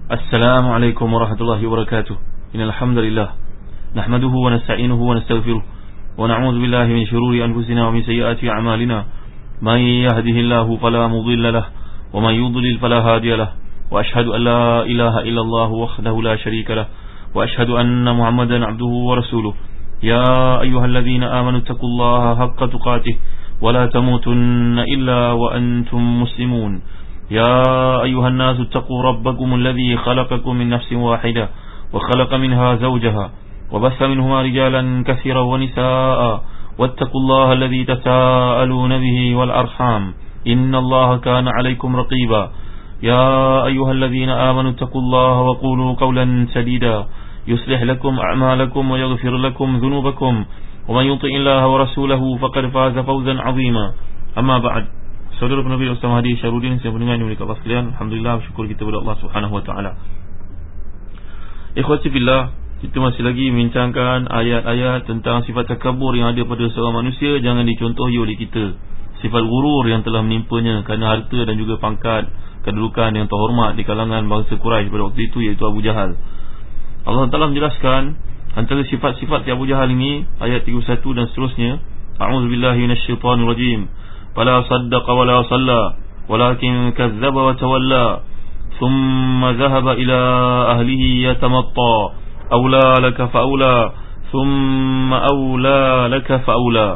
Assalamualaikum warahmatullahi wabarakatuh. Innal hamdalillah nahmaduhu wa nasta'inuhu wa nastaghfiruh wa na'udzu billahi min shururi anfusina wa min sayyiati a'malina. May yahdihillahu fala mudilla lahu wa may yudlil fala hadiya lahu. Wa ashhadu an la ilaha illallah wahdahu la syarika lahu wa ashhadu anna Muhammadan 'abduhu wa rasuluh. Ya ayyuhalladzina amanu taqullaha haqqa tuqatih wa la tamutunna illa wa antum muslimun. يا أيها الناس اتقوا ربكم الذي خلقكم من نفس واحدة وخلق منها زوجها وبث منهما رجالا كثيرا ونساء واتقوا الله الذي تساءلون به والأرحام إن الله كان عليكم رقيبا يا أيها الذين آمنوا اتقوا الله وقولوا قولا سديدا يصلح لكم أعمالكم ويغفر لكم ذنوبكم ومن يطع الله ورسوله فقد فاز فوزا عظيما. أما بعد. Saudara penerbit Ustaz Mahdi Syarudin, saya pendengar yang mulia sekalian, alhamdulillah bersyukur kita kepada Allah Subhanahu wa taala. Ikhwati fillah, kita masih lagi membincangkan ayat-ayat tentang sifat takabur yang ada pada seorang manusia jangan dicontohi oleh kita. Sifat gurur yang telah menimpanya kerana harta dan juga pangkat, kedudukan yang terhormat di kalangan bangsa Quraisy pada waktu itu, iaitu Abu Jahal. Allah Taala menjelaskan antara sifat-sifat Abu Jahal ini, ayat 31 dan seterusnya. A'udzubillahi minasyaitonir rajim. فلا صدق ولا صلى ولكن كذب وتولى ثم ذهب إلى أهله يتمطى أولى لك فأولى ثم أولى لك فأولى.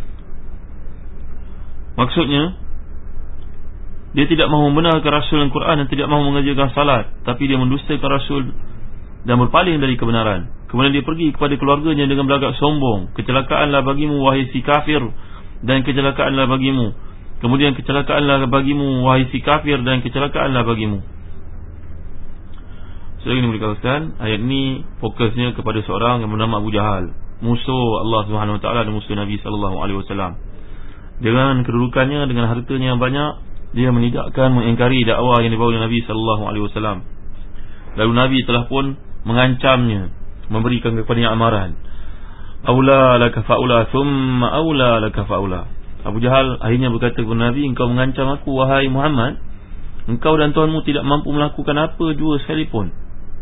Maksudnya, dia tidak mahu membenarkan Rasul dan Quran dan tidak mahu mengajarkan salat, tapi dia mendustakan Rasul dan berpaling dari kebenaran. Kemudian dia pergi kepada keluarganya dengan belagak sombong. Kecelakaanlah bagimu wahai si kafir, dan kecelakaanlah bagimu. Kemudian kecelakaanlah bagimu wahai si kafir, dan kecelakaanlah bagimu. Saya ingin berkatakan, ayat ini fokusnya kepada seorang yang bernama Abu Jahal, musuh Allah Subhanahu wa taala dan musuh Nabi sallallahu alaihi wasallam. Dengan kedudukannya, dengan hartanya yang banyak, dia menidakkan, mengingkari dakwah yang dibawa oleh Nabi sallallahu alaihi wasallam. Lalu Nabi telah pun mengancamnya, memberikan kepadanya amaran. Aula laka faula thumma aula laka faula. Abu Jahal akhirnya berkata kepada Nabi, engkau mengancam aku wahai Muhammad, engkau dan Tuhanmu tidak mampu melakukan apa jua sekalipun.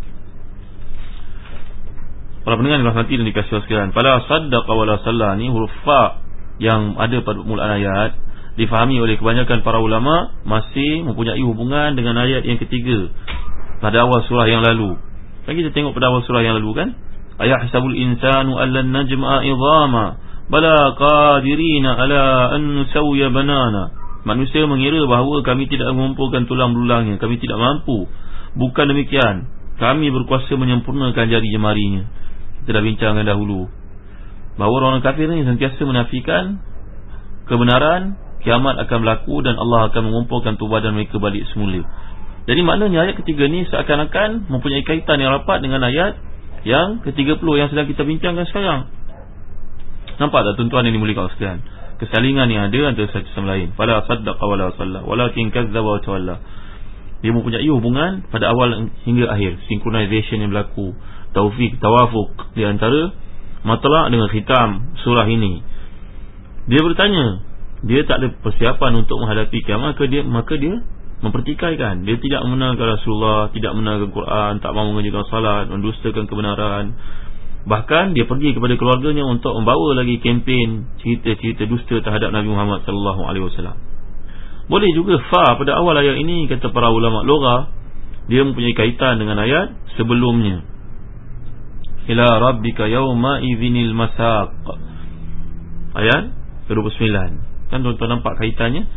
Para pendengar yang dirahmati dan dikasihi sekalian, fala saddaqa wala salla, ni huruf fa yang ada pada permulaan ayat difahami oleh kebanyakan para ulama masih mempunyai hubungan dengan ayat yang ketiga pada awal surah yang lalu. Kan kita tengok pada awal surah yang lalu kan, ayahsabul insanu allan najma'a idhama bala qadirina ala an nusawya banana. Manusia mengira bahawa kami tidak mengumpulkan tulang belulangnya, kami tidak mampu. Bukan demikian, kami berkuasa menyempurnakan jari jemarinya. Kita dah bincangkan dahulu bahawa orang kafir ini sentiasa menafikan kebenaran, kiamat akan berlaku dan Allah akan mengumpulkan tubuh badan mereka balik semula. Jadi maknanya ayat ketiga ni seakan-akan mempunyai kaitan yang rapat dengan ayat yang ke-30 yang sedang kita bincangkan sekarang. Nampak tak tuan-tuan yang dimuliakan sekalian, kesalingan yang ada antara satu sama lain. Fala saddaqa wala salla walakin kazzaba wa tawalla. Dia mempunyai hubungan pada awal hingga akhir, synchronization yang berlaku, tawafuq di antara matlaq dengan khitam surah ini. Dia bertanya, dia tak ada persiapan untuk menghadapi kiamat, maka dia mempertikaikan. Dia tidak mengenalkan Rasulullah, tidak mengenalkan Quran, tak mahu mengajarkan salat, mendustakan kebenaran. Bahkan dia pergi kepada keluarganya untuk membawa lagi kempen cerita-cerita dusta terhadap Nabi Muhammad sallallahu alaihi wasallam. Boleh juga fa pada awal ayat ini, kata para ulama lughah, dia mempunyai kaitan dengan ayat sebelumnya. Ila rabbika yawma idzinil masaq. Ayat 29. Kan tuan-tuan nampak kaitannya?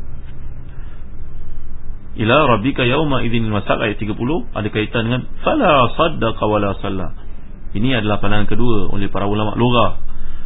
Ila rabbika yawma idzinil masaq, ayat 30 ada kaitan dengan fala saddaqa wala salla. Ini adalah pandangan kedua oleh para ulama lughah.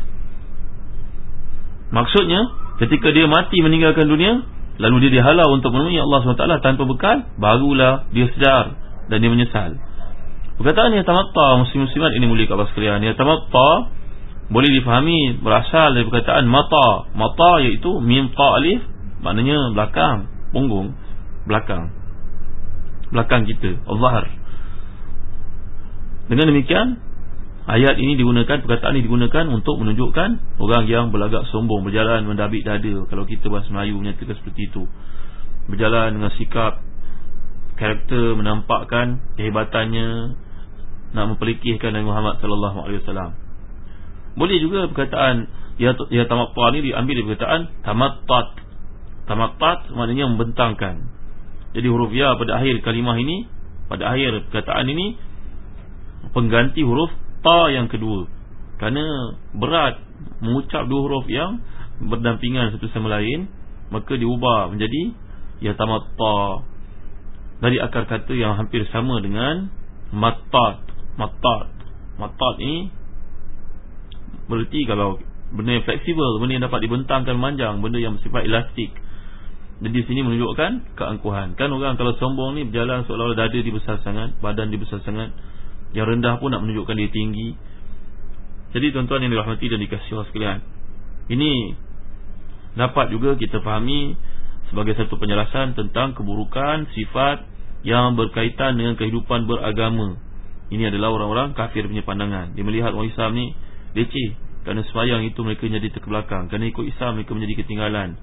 Maksudnya, ketika dia mati meninggalkan dunia, lalu dia dihalau untuk menemui Allah SWT tanpa bekal, barulah dia sedar dan dia menyesal. Perkataan yatamatta, muslim-muslimat ini mulia kabar sekalian, yatamatta boleh difahami berasal dari perkataan mata. Mata iaitu mim ta alif, maknanya belakang, punggung, belakang kita, al-zahar. Dengan demikian, ayat ini digunakan, perkataan ini digunakan untuk menunjukkan orang yang berlagak sombong, berjalan mendabik dada. Kalau kita bahasa Melayu menyatakan seperti itu, berjalan dengan sikap karakter, menampakkan kehebatannya, nak mempelikihkan Nabi Muhammad sallallahu alaihi wasallam. Boleh juga perkataan ya tamatta ni diambil dari perkataan tamattat. Tamattat maknanya membentangkan. Jadi huruf ya pada akhir kalimah ini, pada akhir perkataan ini, pengganti huruf ta yang kedua. Kerana berat mengucap dua huruf yang berdampingan satu sama lain, maka diubah menjadi ya tamatta, dari akar kata yang hampir sama dengan mattat. Mattat ni berarti kalau benda yang fleksibel, benda yang dapat dibentangkan manjang, benda yang bersifat elastik. Jadi di sini menunjukkan keangkuhan. Kan orang kalau sombong ni berjalan seolah-olah dada dia besar sangat, badan dia besar sangat. Yang rendah pun nak menunjukkan dia tinggi. Jadi tuan-tuan yang dirahmati dan dikasihi Allah sekalian, ini dapat juga kita fahami sebagai satu penjelasan tentang keburukan sifat yang berkaitan dengan kehidupan beragama. Ini adalah orang-orang kafir punya pandangan. Dia melihat orang Islam ni leceh, kerana sembahyang itu mereka jadi terbelakang, kerana ikut Islam mereka menjadi ketinggalan.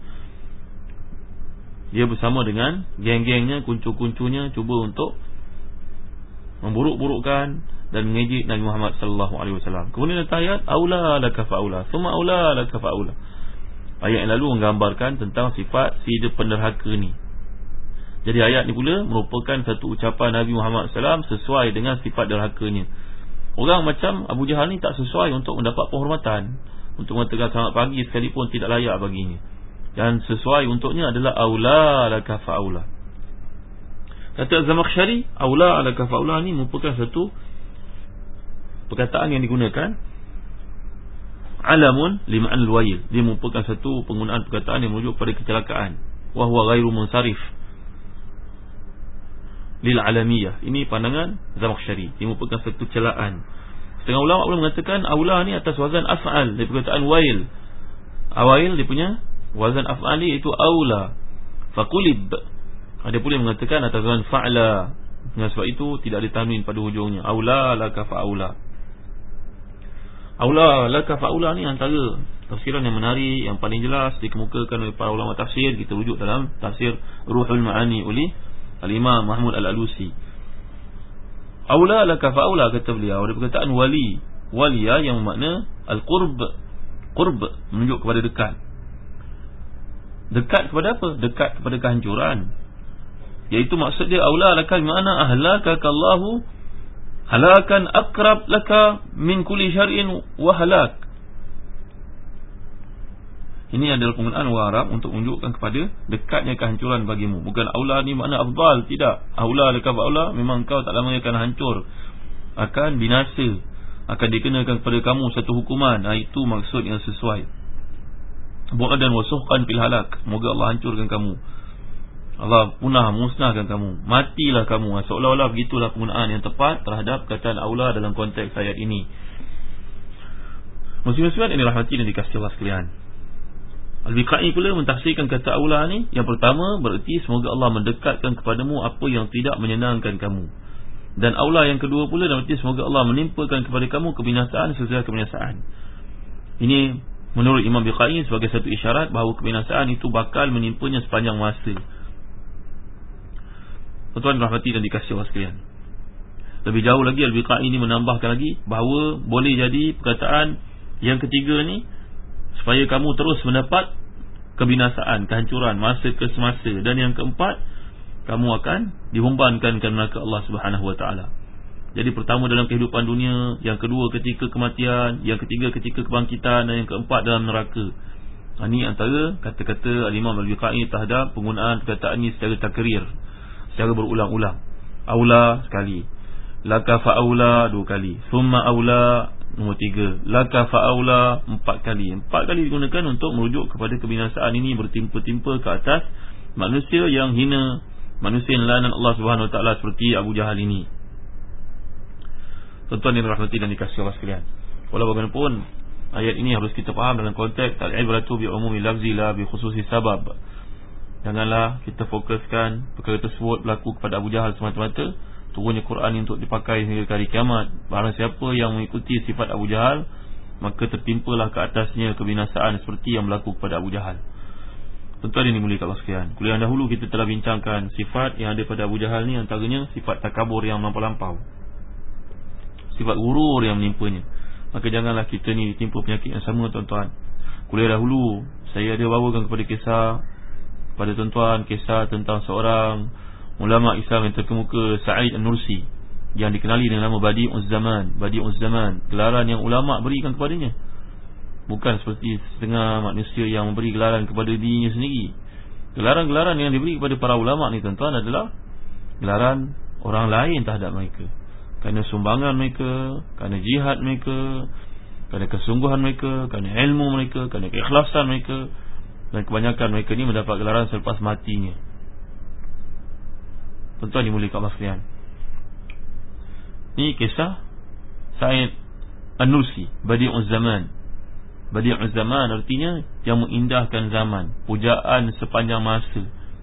Dia bersama dengan geng-gengnya, kuncu-kuncunya, cuba untuk memburuk-burukkan dan mengejek Nabi Muhammad sallallahu alaihi wasallam. Kemudian datang ayat aula laka faula, thumma aula laka faula. Ayat yang lalu menggambarkan tentang sifat si penderhaka ni. Jadi ayat ni pula merupakan satu ucapan Nabi Muhammad SAW sesuai dengan sifat derhakanya. Orang macam Abu Jahal ni tak sesuai untuk mendapat penghormatan, untuk mengatakan selamat pagi sekalipun tidak layak baginya. Dan sesuai untuknya adalah aula laka faula. Kata Zamakhsyari, aula laka faula ni merupakan satu perkataan yang digunakan alamun lima'an al-wayl. Dia merupakan satu penggunaan perkataan yang merujuk pada kecelakaan. Wa huwa ghairu munsarif lil alamiyah. Ini pandangan Zamakhsyari. Dia merupakan satu celaan. Setengah ulama pula mengatakan aula ni atas wazan af'al dari perkataan wail. Awail dia punya wazan af'al iaitu aula. Faqulib. Ada pula yang mengatakan atas wazan fa'la. Dengan sebab itu tidak ada tanwin pada hujungnya. Aula laka fa'aula. Aula laka fa'aula ni antara tafsiran yang menarik, yang paling jelas dikemukakan oleh para ulama tafsir. Kita rujuk dalam tafsir Ruhul Ma'ani oleh Al-Imam Mahmud Al-Alusi. Aula laka fa'aula, kata beliau, ada perkataan wali. Waliya yang bermakna al-qurb. Qurb menunjuk kepada dekat. Dekat kepada apa? Dekat kepada kehancuran. Iaitu maksud dia aula laka bermakna ahlakakallahu halakan akrab laka min kulli syar'in wa halak. Ini adalah penggunaan orang Arab untuk menunjukkan kepada dekatnya kehancuran bagimu. Bukan aula ni makna afdal, tidak. Aula laka fa'aula, memang kau tak lama akan hancur, akan binasa, akan dikenakan kepada kamu satu hukuman. Itu maksud yang sesuai. Bu'adan wa suhqan fil halak, moga Allah hancurkan kamu, Allah punah, musnahkan kamu, matilah kamu. Seolah-olah begitulah penggunaan yang tepat terhadap perkataan aula dalam konteks ayat ini. Muslim-muslimat yang dirahmati dan dikasihi Allah sekalian, Al-Biqai pula mentafsirkan kata aula ni. Yang pertama bererti semoga Allah mendekatkan kepadamu apa yang tidak menyenangkan kamu. Dan aula yang kedua pula bererti semoga Allah menimpakan kepada kamu kebinasaan sesuai kebinasaan. Ini menurut Imam Biqai sebagai satu isyarat bahawa kebinasaan itu bakal menimpanya sepanjang masa. Tuan-tuan rahmati dan dikasihi Allah sekalian, lebih jauh lagi Al-Biqai ini menambahkan lagi bahawa boleh jadi perkataan yang ketiga ni supaya kamu terus mendapat kebinasaan, kehancuran masa ke semasa. Dan yang keempat, kamu akan dihumbankan ke neraka Allah Subhanahu wa taala. Jadi pertama dalam kehidupan dunia, yang kedua ketika kematian, yang ketiga ketika kebangkitan, dan yang keempat dalam neraka. Ini antara kata-kata Al-Imam Al-Biqai terhadap penggunaan perkataan ini secara takrir, secara berulang-ulang. Aula sekali, laka fa'aula dua kali, summa aula nombor 3, laka fa'aula 4 kali. 4 kali digunakan untuk merujuk kepada kebinasaan ini bertimpa-timpa ke atas manusia yang hina, manusia yang lanan Allah Subhanahu wa taala seperti Abu Jahal ini. Tuan-tuan yang dirahmati dan dikasihi Allah sekalian, walau bagaimanapun ayat ini harus kita faham dalam konteks al-ibratu bi umumi lafzi la bi khususi sabab. Janganlah kita fokuskan perkara tersebut berlaku kepada Abu Jahal semata-mata. Turunnya Quran ini untuk dipakai hingga hari kiamat. Barang siapa yang mengikuti sifat Abu Jahal, maka tertimpalah ke atasnya kebinasaan seperti yang berlaku kepada Abu Jahal. Tuan-tuan yang dimuliakan Allah sekalian, kuliah dahulu kita telah bincangkan sifat yang ada pada Abu Jahal ni, antaranya sifat takabur yang melampau-lampau, sifat gurur yang menimpanya. Maka janganlah kita ni ditimpa penyakit yang sama tuan-tuan. Kuliah dahulu saya ada bawakan kepada kisah pada tuan-tuan, kisah tentang seorang ulama Islam yang terkemuka, Sa'id An-Nursi, yang dikenali dengan nama Badi'uz Zaman. Badi'uz Zaman, gelaran yang ulama berikan kepadanya. Bukan seperti setengah manusia yang memberi gelaran kepada dirinya sendiri. Gelaran-gelaran yang diberi kepada para ulama ni tuan-tuan adalah gelaran orang lain terhadap mereka, kerana sumbangan mereka, kerana jihad mereka, kerana kesungguhan mereka, kerana ilmu mereka, kerana keikhlasan mereka. Dan kebanyakan mereka ni mendapat gelaran selepas matinya. Tuan-tuan dimuliakan Allah sekalian, ini kisah Sa'id An-Nursi, Badi'uz Zaman. Badi'uz Zaman artinya yang mengindahkan zaman, pujaan sepanjang masa.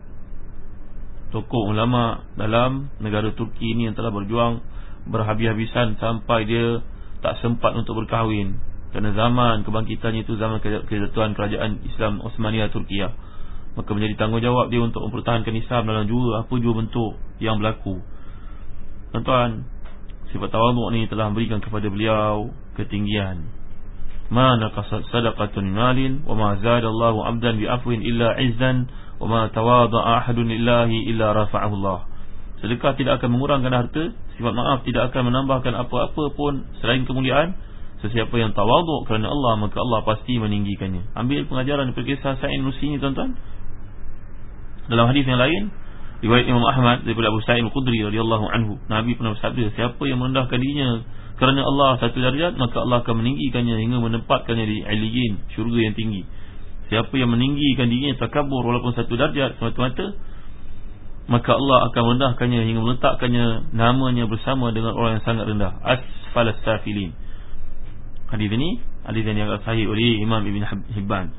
Tokoh ulama dalam negara Turki ini yang telah berjuang berhabis-habisan sampai dia tak sempat untuk berkahwin, kerana zaman kebangkitannya itu zaman kejatuhan kerajaan Islam Osmaniyah Turkiya. Maka menjadi tanggungjawab dia untuk mempertahankan Islam dalam apa jua bentuk yang berlaku. Tuan-tuan, sifat tawaduk ni telah memberikan kepada beliau ketinggian. Ma naqasat sadaqatun malin wa ma zadallahu 'abdan bi afwin illa 'izzan wa ma tawada'a ahadun lillahi illa rafa'ahu Allah. Sedekah tidak akan mengurangkan harta, sifat maaf tidak akan menambahkan apa-apa pun selain kemuliaan. Sesiapa yang tawaduk kerana Allah, maka Allah pasti meninggikannya. Ambil pengajaran daripada kisah Sa'id Nursi ini tuan-tuan. Dalam hadis yang lain, riwayat Imam Ahmad daripada Abu Sa'id Al-Khudri radhiyallahu anhu, Nabi pernah bersabda, siapa yang merendahkan dirinya kerana Allah satu darjat, maka Allah akan meninggikannya hingga menempatkannya di Aliyin, syurga yang tinggi. Siapa yang meninggikan dirinya takabur walaupun satu darjat semata-mata, maka Allah akan merendahkannya hingga meletakkannya namanya bersama dengan orang yang sangat rendah, asfalas safilin. Hadis ini hadis yang dianggap sahih oleh Imam Ibn Hibban.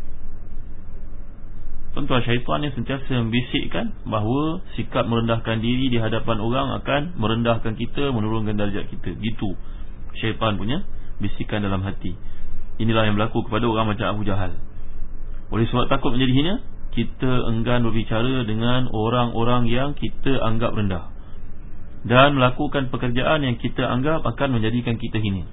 Tuan-tuan, syaitan yang sentiasa membisikkan bahawa sikap merendahkan diri di hadapan orang akan merendahkan kita, menurunkan darjat kita. Gitu syaitan punya bisikan dalam hati. Inilah yang berlaku kepada orang macam Abu Jahal. Oleh sebab takut menjadi hina, kita enggan berbicara dengan orang-orang yang kita anggap rendah, dan melakukan pekerjaan yang kita anggap akan menjadikan kita hina.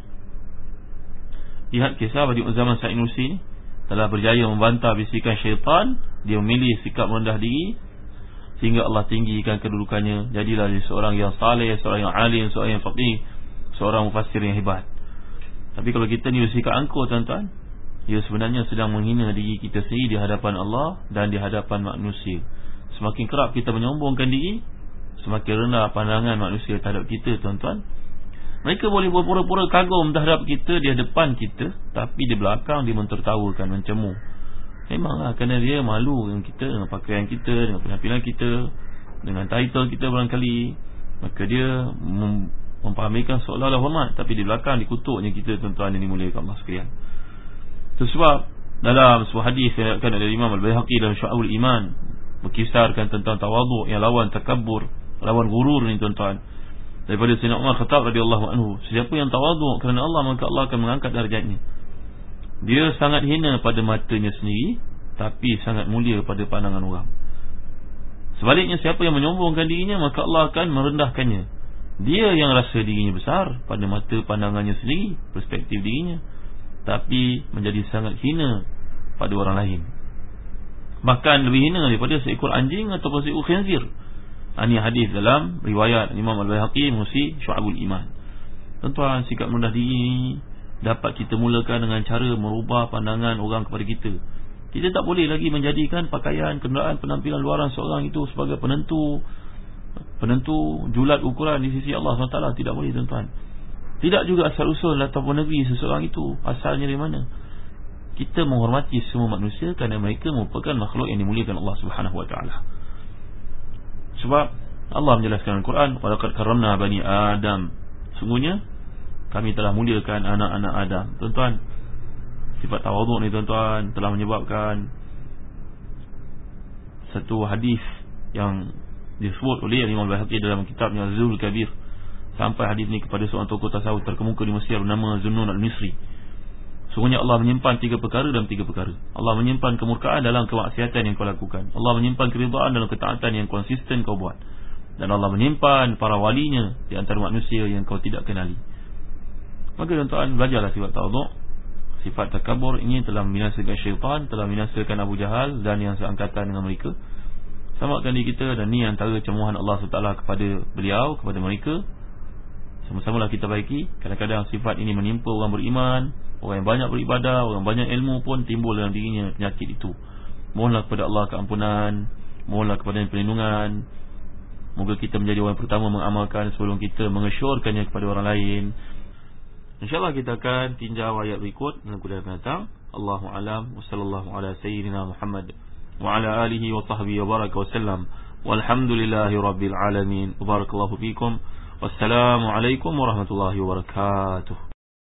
Lihat kisah Badi'uz Zaman Sa'id Nursi ni, telah berjaya membantah bisikan syaitan. Dia memilih sikap merendah diri sehingga Allah tinggikan kedudukannya. Jadilah dia seorang yang saleh, seorang yang alim, seorang yang faqih, seorang mufassir yang hebat. Tapi kalau kita ni bersikap angkuh tuan-tuan, ia sebenarnya sedang menghina diri kita sendiri di hadapan Allah dan di hadapan manusia. Semakin kerap kita menyombongkan diri, semakin rendah pandangan manusia terhadap kita tuan-tuan. Mereka boleh berpura-pura kagum terhadap kita di depan kita, tapi di belakang dia mentertawakan, mencemooh. Memanglah kerana dia malu dengan kita, dengan pakaian kita, dengan penampilan kita, dengan title kita barangkali. Maka dia mempamerkan seolah-olah hormat, tapi di belakang dikutuknya kita tuan-tuan yang dimuliakan Allah sekalian. Itu sebab dalam sebuah hadis yang diriwayatkan oleh Imam Al-Baihaqi dalam Syu'abul Iman, berkisarkan tentang tawaduk yang lawan takabur, lawan gurur ni tuan-tuan, daripada Sayyidina Umar Khattab radhiyallahu anhu. Siapa yang tawaduk kerana Allah, maka Allah akan mengangkat darjatnya. Dia sangat hina pada matanya sendiri, tapi sangat mulia pada pandangan orang. Sebaliknya, siapa yang menyombongkan dirinya, maka Allah akan merendahkannya. Dia yang rasa dirinya besar pada mata pandangannya sendiri, perspektif dirinya, tapi menjadi sangat hina pada orang lain. Bahkan lebih hina daripada seekor anjing ataupun seekor khinzir. Ini hadis dalam riwayat Imam Al-Baihaqi Musi Syu'abul Iman. Tuan-tuan, sikap merendah diri dapat kita mulakan dengan cara merubah pandangan orang kepada kita. Kita tak boleh lagi menjadikan pakaian, kenderaan, penampilan luaran seorang itu sebagai penentu julat ukuran di sisi Allah SWT. Tidak boleh tuan-tuan. Tidak juga asal-usul ataupun negeri seseorang itu asalnya dari mana. Kita menghormati semua manusia kerana mereka merupakan makhluk yang dimuliakan Allah SWT. Sebab Allah menjelaskan dalam Al-Quran, walaqad karramna bani Adam, sungguhnya kami telah muliakan anak-anak Adam. Tuan-tuan, sifat tawaduk ni tuan-tuan telah menyebabkan satu hadis yang disebut oleh Imam Al-Baihaqi dalam kitabnya Az-Zuhul Kabir. Sampai hadis ni kepada seorang tokoh tasawuf terkemuka di Mesir bernama Zunnun Al-Misri. Sungguhnya Allah menyimpan 3 perkara dalam 3 perkara. Allah menyimpan kemurkaan dalam kemaksiatan yang kau lakukan. Allah menyimpan keridaan dalam ketaatan yang konsisten kau buat. Dan Allah menyimpan para walinya di antara manusia yang kau tidak kenali. Maka tuan-tuan, belajarlah sifat tawaduk. Sifat takabur ini telah membinasakan syaitan, telah membinasakan Abu Jahal dan yang seangkatan dengan mereka. Selamatkan diri kita, dan ni antara cemohan Allah SWT kepada beliau, kepada mereka. Sama-samalah kita baiki. Kadang-kadang sifat ini menimpa orang beriman, orang yang banyak beribadah, orang banyak ilmu pun timbul dalam dirinya penyakit itu. Mohonlah kepada Allah keampunan, mohonlah kepada perlindungan. Moga kita menjadi orang pertama mengamalkan sebelum kita mengesyorkannya kepada orang lain. InsyaAllah kita akan tinjau ayat berikut dalam kuliah akan datang. Allahu a'lam. Wa sallallahu ala sayyidina Muhammad wa ala alihi wa sahbihi wa baraka wa sallam. Walhamdulillahi rabbil alamin. Barakallahu fikum. Wassalamualaikum warahmatullahi wabarakatuh.